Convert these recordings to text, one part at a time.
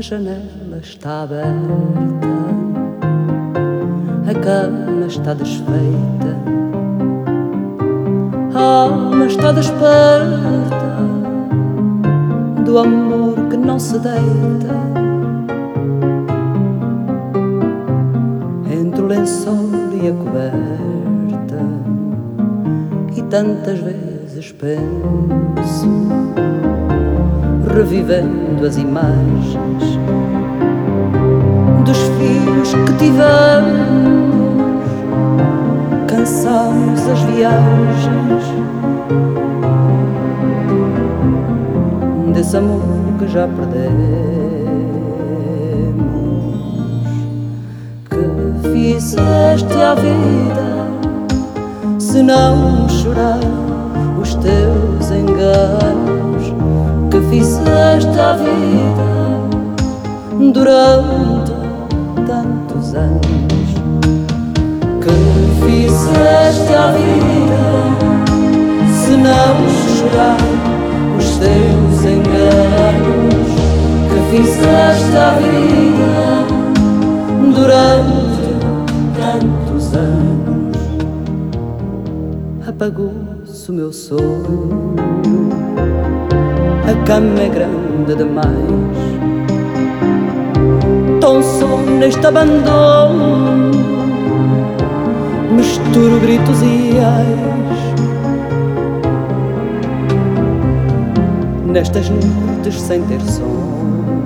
janela está aberta, a cama está desfeita, a alma está desperta do amor que não se deita. Entre o lençol e a coberta, e tantas vezes penso, revivendo as imagens dos filhos que tivemos, cansamos as viagens desse amor que já perdemos. Que fizeste à vida se não chorar os teus enganos? Que fizeste à vida durante tantos anos? Que fizeste à vida se não chorar os teus enganos? Que fizeste à vida durante tantos anos? Apagou-se o meu sonho, a cama é grande demais, tão só neste abandono, misturo gritos e ais. Nestas noites sem ter sono,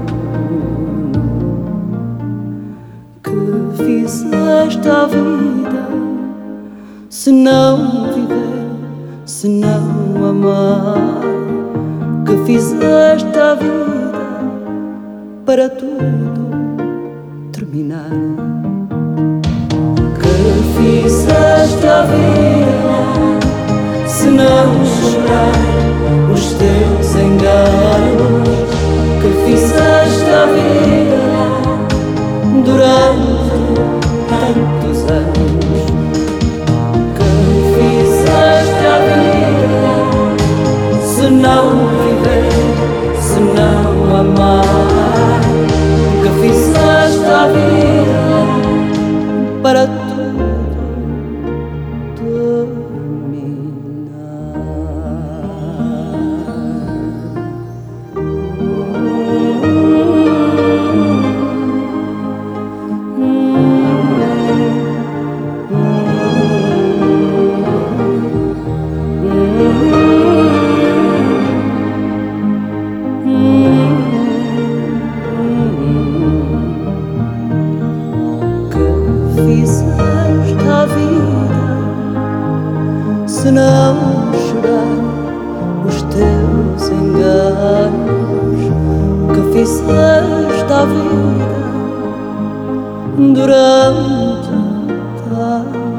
que fizeste à vida se não viver, se não amar? Que fizeste à vida para tudo terminar? Que fizeste à vida se não chorar os teus enganos? Que fizeste à vida durante tantos anos? Que fizeste à vida se não se não amar? Que fizeste à vida para tudo fizeste à vida se não chorar os teus enganos? Que fizeste à vida durante